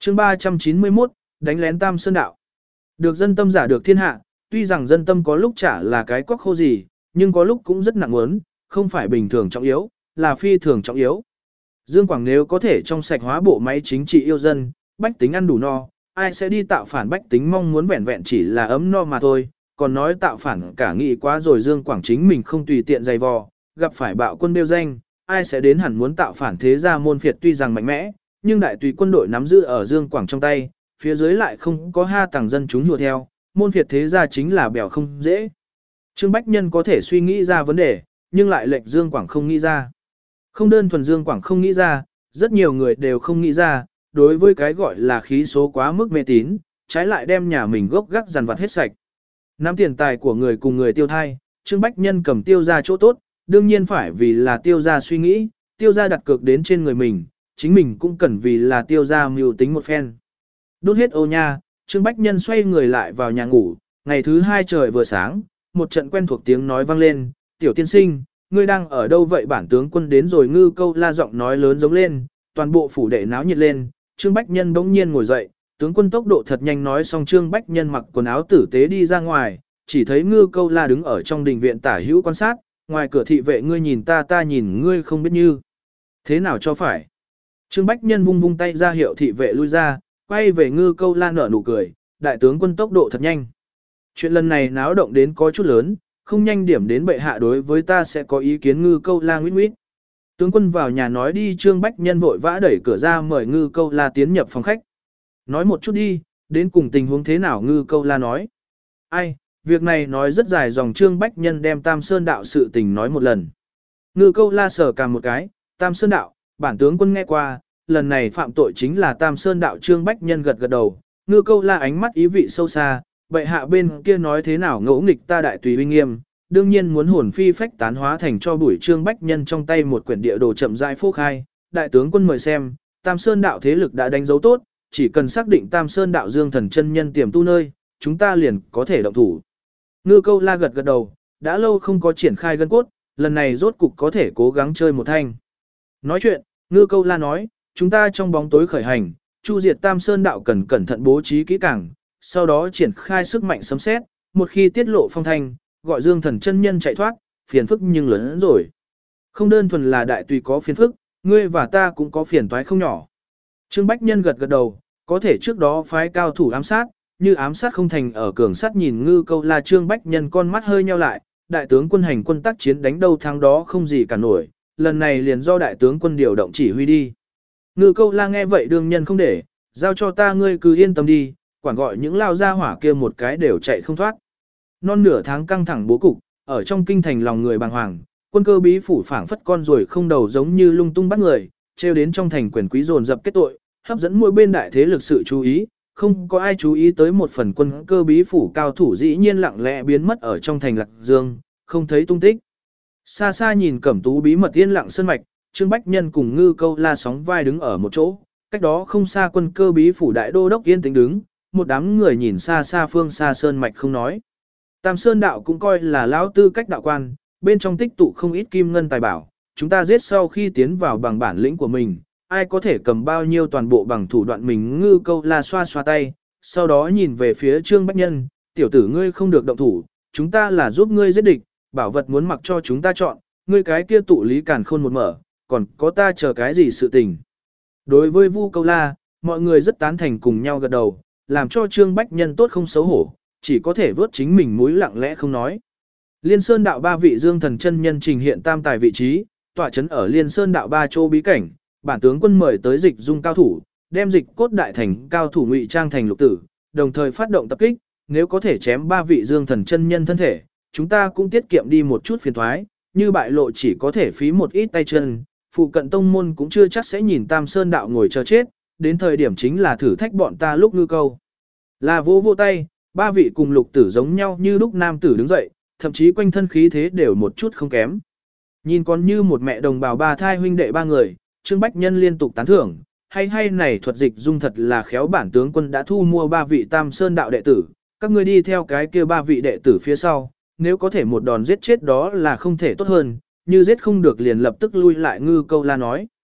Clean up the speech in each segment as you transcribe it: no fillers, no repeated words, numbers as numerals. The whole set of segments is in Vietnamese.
chương 391, đánh lén Tam Sơn Đạo. Được dân tâm giả được thiên hạ, tuy rằng dân tâm có lúc chả là cái quắc khô gì, nhưng có lúc cũng rất nặng muốn, không phải bình thường trọng yếu, là phi thường trọng yếu. Dương Quảng nếu có thể trong sạch hóa bộ máy chính trị yêu dân, bách tính ăn đủ no, ai sẽ đi tạo phản bách tính mong muốn vẹn vẹn chỉ là ấm no mà thôi, còn nói tạo phản cả nghị quá rồi Dương Quảng chính mình không tùy tiện dày vò, gặp phải bạo quân đeo danh, ai sẽ đến hẳn muốn tạo phản thế gia môn phiệt tuy rằng mạnh mẽ, nhưng đại tùy quân đội nắm giữ ở Dương Quảng trong tay, phía dưới lại không có ha tàng dân chúng hùa theo, môn phiệt thế gia chính là bèo không dễ. Trương Bách Nhân có thể suy nghĩ ra vấn đề, nhưng lại lệnh Dương Quảng không nghĩ ra. Không đơn thuần Dương Quảng không nghĩ ra, rất nhiều người đều không nghĩ ra, đối với cái gọi là khí số quá mức mê tín, trái lại đem nhà mình gốc gác dằn vặt hết sạch. Nắm tiền tài của người cùng người tiêu thai, Trương Bách Nhân cầm tiêu ra chỗ tốt, đương nhiên phải vì là tiêu ra suy nghĩ, tiêu ra đặt cược đến trên người mình, chính mình cũng cần vì là tiêu ra mưu tính một phen. Đốt hết ô nha, Trương Bách Nhân xoay người lại vào nhà ngủ, ngày thứ hai trời vừa sáng, một trận quen thuộc tiếng nói vang lên, tiểu tiên sinh, ngươi đang ở đâu vậy? Bản tướng quân đến rồi. Ngư Câu La giọng nói lớn giống lên, toàn bộ phủ đệ náo nhiệt lên. Trương Bách Nhân bỗng nhiên ngồi dậy, tướng quân tốc độ thật nhanh. Nói xong Trương Bách Nhân mặc quần áo tử tế đi ra ngoài, chỉ thấy Ngư Câu La đứng ở trong đình viện tả hữu quan sát, ngoài cửa thị vệ ngươi nhìn ta, ta nhìn ngươi, không biết như thế nào cho phải. Trương Bách Nhân vung vung tay ra hiệu thị vệ lui ra, quay về Ngư Câu La nở nụ cười, đại tướng quân tốc độ thật nhanh. Chuyện lần này náo động đến có chút lớn, không nhanh điểm đến bệ hạ đối với ta sẽ có ý kiến. Ngư Câu La nguyết nguyết. Tướng quân vào nhà nói đi. Trương Bách Nhân vội vã đẩy cửa ra mời Ngư Câu La tiến nhập phòng khách. Nói một chút đi, đến cùng tình huống thế nào? Ngư Câu La nói. Ai, việc này nói rất dài dòng. Trương Bách Nhân đem Tam Sơn Đạo sự tình nói một lần. Ngư Câu La sờ cằm một cái, Tam Sơn Đạo, bản tướng quân nghe qua, lần này phạm tội chính là Tam Sơn Đạo. Trương Bách Nhân gật gật đầu. Ngư Câu La ánh mắt ý vị sâu xa, bệ hạ bên kia nói thế nào ngỗ nghịch ta đại tùy uy nghiêm, đương nhiên muốn hồn phi phách tán hóa thành cho bụi. Trương Bách Nhân trong tay một quyển địa đồ chậm rãi phô khai, đại tướng quân mời xem, Tam Sơn Đạo thế lực đã đánh dấu tốt, chỉ cần xác định Tam Sơn Đạo Dương Thần chân nhân tiềm tu nơi, chúng ta liền có thể động thủ. Ngư Câu La gật gật đầu, đã lâu không có triển khai gân cốt, lần này rốt cục có thể cố gắng chơi một thanh. Nói chuyện, Ngư Câu La nói, chúng ta trong bóng tối khởi hành, chu diệt Tam Sơn Đạo cần cẩn thận bố trí kỹ càng, sau đó triển khai sức mạnh sấm sét, một khi tiết lộ phong thanh, gọi Dương Thần chân nhân chạy thoát, phiền phức nhưng lớn hơn rồi. Không đơn thuần là đại tùy có phiền phức, ngươi và ta cũng có phiền toái không nhỏ. Trương Bách Nhân gật gật đầu, có thể trước đó phái cao thủ ám sát, như ám sát không thành ở cường sát. Nhìn Ngư Câu La, Trương Bách Nhân con mắt hơi nheo lại, đại tướng quân hành quân tác chiến đánh đâu thắng đó không gì cả nổi, lần này liền do đại tướng quân điều động chỉ huy đi. Ngư Câu La nghe vậy đương nhân không để, giao cho ta, ngươi cứ yên tâm đi, quản gọi những lao gia hỏa kia một cái đều chạy không thoát. Non nửa tháng căng thẳng bố cục, ở trong kinh thành lòng người bàng hoàng, quân cơ bí phủ phảng phất con ruồi không đầu giống như lung tung bắt người, treo đến trong thành quyền quý dồn dập kết tội, hấp dẫn mỗi bên đại thế lực sự chú ý, không có ai chú ý tới một phần quân cơ bí phủ cao thủ dĩ nhiên lặng lẽ biến mất ở trong thành Lạc Dương, không thấy tung tích. Xa xa nhìn Cẩm Tú bí mật yên lặng sơn mạch, Trương Bách Nhân cùng Ngư Câu La sóng vai đứng ở một chỗ, cách đó không xa quân cơ bí phủ đại đô đốc yên tĩnh đứng, một đám người nhìn xa xa phương xa sơn mạch không nói. Tam Sơn Đạo cũng coi là lão tư cách đạo quan, bên trong tích tụ không ít kim ngân tài bảo, chúng ta giết sau khi tiến vào bằng bản lĩnh của mình, ai có thể cầm bao nhiêu toàn bộ bằng thủ đoạn mình. Ngư Câu La xoa xoa tay, sau đó nhìn về phía Trương Bách Nhân, tiểu tử ngươi không được động thủ, chúng ta là giúp ngươi giết địch, bảo vật muốn mặc cho chúng ta chọn, ngươi cái kia tụ lý càn khôn một mở, còn có ta chờ cái gì sự tình. Đối với Vu Câu La, mọi người rất tán thành cùng nhau gật đầu, làm cho Trương Bách Nhân tốt không xấu hổ, chỉ có thể vớt chính mình mũi lặng lẽ không nói. Liên Sơn Đạo ba vị Dương Thần chân nhân trình hiện tam tài vị trí, tọa chấn ở Liên Sơn Đạo ba chỗ bí cảnh, bản tướng quân mời tới Dịch Dung cao thủ, đem Dịch Cốt đại thành cao thủ ngụy trang thành lục tử, đồng thời phát động tập kích, nếu có thể chém ba vị Dương Thần chân nhân thân thể, chúng ta cũng tiết kiệm đi một chút phiền toái, như bại lộ chỉ có thể phí một ít tay chân, phụ cận tông môn cũng chưa chắc sẽ nhìn Tam Sơn Đạo ngồi chờ chết, đến thời điểm chính là thử thách bọn ta lúc Ngư Câu La vô vô tay, ba vị cùng lục tử giống nhau như lúc nam tử đứng dậy, thậm chí quanh thân khí thế đều một chút không kém. Nhìn còn như một mẹ đồng bào ba thai huynh đệ ba người, Trương Bách Nhân liên tục tán thưởng, hay này thuật Dịch Dung thật là khéo, bản tướng quân đã thu mua ba vị Tam Sơn Đạo đệ tử, các ngươi đi theo cái kia ba vị đệ tử phía sau, nếu có thể một đòn giết chết đó là không thể tốt hơn, như giết không được liền lập tức lui lại. Ngư Câu La nói.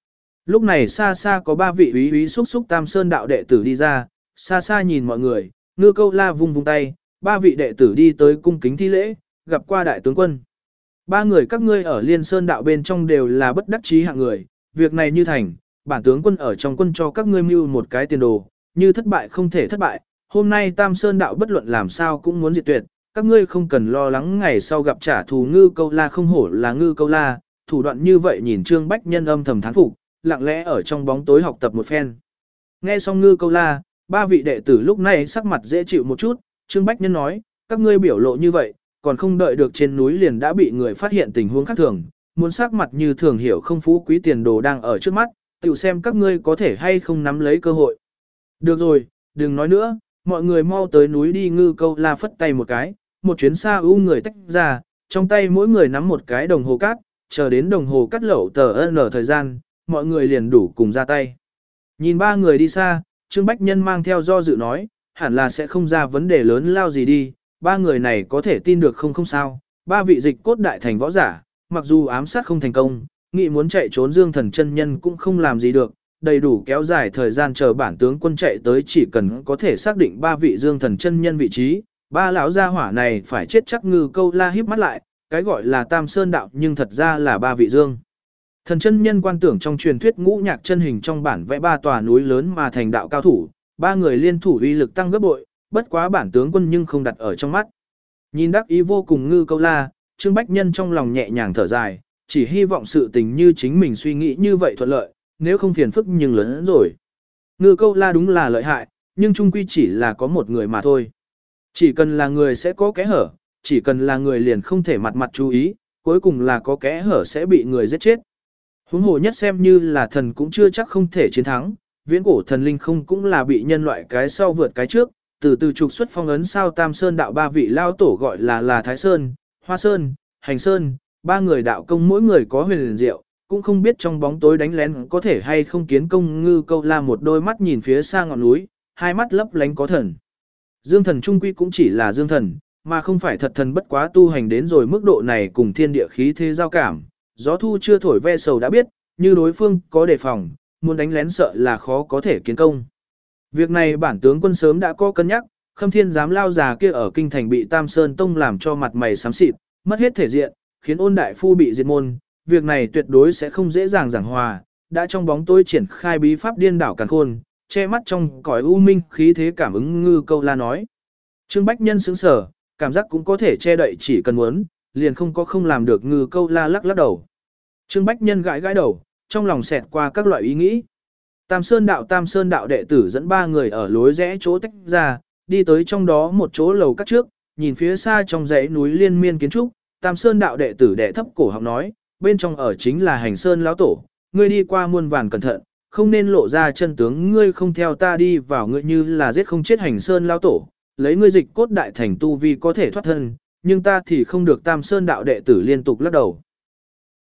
Lúc này xa xa có 3 vị úy úy xúc xúc Tam Sơn đạo đệ tử đi ra, xa xa nhìn mọi người, Ngư Câu La vung vung tay, 3 vị đệ tử đi tới cung kính thi lễ, gặp qua đại tướng quân. 3 người các ngươi ở Liên Sơn đạo bên trong đều là bất đắc chí hạng người, việc này như thành, bản tướng quân ở trong quân cho các ngươi mưu một cái tiền đồ, như thất bại không thể thất bại, hôm nay Tam Sơn đạo bất luận làm sao cũng muốn diệt tuyệt, các ngươi không cần lo lắng ngày sau gặp trả thù. Ngư Câu La không hổ là Ngư Câu La, thủ đoạn như vậy nhìn Trương Bách Nhân âm thầm thán phục, lặng lẽ ở trong bóng tối học tập một phen. Nghe xong Ngư Câu La, 3 vị đệ tử lúc này sắc mặt dễ chịu một chút, Trương Bách Nhân nói, các ngươi biểu lộ như vậy, còn không đợi được trên núi liền đã bị người phát hiện tình huống khác thường, muốn sắc mặt như thường hiểu không phú quý tiền đồ đang ở trước mắt, tự xem các ngươi có thể hay không nắm lấy cơ hội. Được rồi, đừng nói nữa, mọi người mau tới núi đi. Ngư Câu La phất tay một cái, một chuyến xa ưu người tách ra, trong tay mỗi người nắm một cái đồng hồ cát, chờ đến đồng hồ cắt lẩu tờ N thời gian, mọi người liền đủ cùng ra tay. Nhìn 3 người đi xa, Trương Bách Nhân mang theo do dự nói, hẳn là sẽ không ra vấn đề lớn lao gì đi, 3 người này có thể tin được không sao, 3 vị dịch cốt đại thành võ giả, mặc dù ám sát không thành công, nghĩ muốn chạy trốn Dương Thần chân nhân cũng không làm gì được, đầy đủ kéo dài thời gian chờ bản tướng quân chạy tới, chỉ cần có thể xác định 3 vị Dương Thần chân nhân vị trí, 3 lão gia hỏa này phải chết chắc. Ngư Câu La híp mắt lại, cái gọi là Tam Sơn đạo nhưng thật ra là 3 vị Dương Thần chân nhân quan tưởng trong truyền thuyết ngũ nhạc chân hình trong bản vẽ 3 tòa núi lớn mà thành đạo cao thủ, 3 người liên thủ uy lực tăng gấp bội, bất quá bản tướng quân nhưng không đặt ở trong mắt. Nhìn đắc ý vô cùng Ngư Câu La, Trương Bách Nhân trong lòng nhẹ nhàng thở dài, chỉ hy vọng sự tình như chính mình suy nghĩ như vậy thuận lợi, nếu không phiền phức nhưng lớn hơn rồi. Ngư Câu La đúng là lợi hại, nhưng chung quy chỉ là có một người mà thôi. Chỉ cần là người sẽ có kẽ hở, chỉ cần là người liền không thể mặt mặt chú ý, cuối cùng là có kẽ hở sẽ bị người giết chết. Huống hồ nhất xem như là thần cũng chưa chắc không thể chiến thắng, viễn cổ thần linh không cũng là bị nhân loại cái sau vượt cái trước, từ từ trục xuất phong ấn sao. Tam Sơn đạo 3 vị lao tổ gọi là Thái Sơn, Hoa Sơn, Hành Sơn, 3 người đạo công mỗi người có huyền liền diệu, cũng không biết trong bóng tối đánh lén có thể hay không kiến công. Ngư Câu La một đôi mắt nhìn phía xa ngọn núi, hai mắt lấp lánh có thần. Dương thần trung quy cũng chỉ là dương thần, mà không phải thật thần, bất quá tu hành đến rồi mức độ này cùng thiên địa khí thế giao cảm, gió thu chưa thổi ve sầu đã biết, như đối phương có đề phòng, muốn đánh lén sợ là khó có thể kiến công. Việc này bản tướng quân sớm đã có cân nhắc, Khâm Thiên giám lao già kia ở kinh thành bị Tam Sơn Tông làm cho mặt mày xám xịt, mất hết thể diện, khiến Ôn đại phu bị diệt môn, việc này tuyệt đối sẽ không dễ dàng giảng hòa, đã trong bóng tối triển khai bí pháp điên đảo càn khôn, che mắt trong cõi u minh khí thế cảm ứng. Ngư Câu La nói. Trương Bách Nhân sững sờ, cảm giác cũng có thể che đậy chỉ cần muốn, liền không có không làm được. Ngư Câu La lắc lắc đầu. Trương Bách Nhân gãi gãi đầu, trong lòng xẹt qua các loại ý nghĩ. Tam Sơn đạo đệ tử dẫn 3 người ở lối rẽ chỗ tách ra, đi tới trong đó một chỗ lầu các trước, nhìn phía xa trong dãy núi liên miên kiến trúc, Tam Sơn đạo đệ tử đệ thấp cổ họng nói, bên trong ở chính là Hành Sơn lão tổ, ngươi đi qua muôn vàn cẩn thận, không nên lộ ra chân tướng. Ngươi không theo ta đi vào, ngươi như là giết không chết Hành Sơn lão tổ, lấy ngươi dịch cốt đại thành tu vi có thể thoát thân, nhưng ta thì không được. Tam Sơn đạo đệ tử liên tục lắc đầu.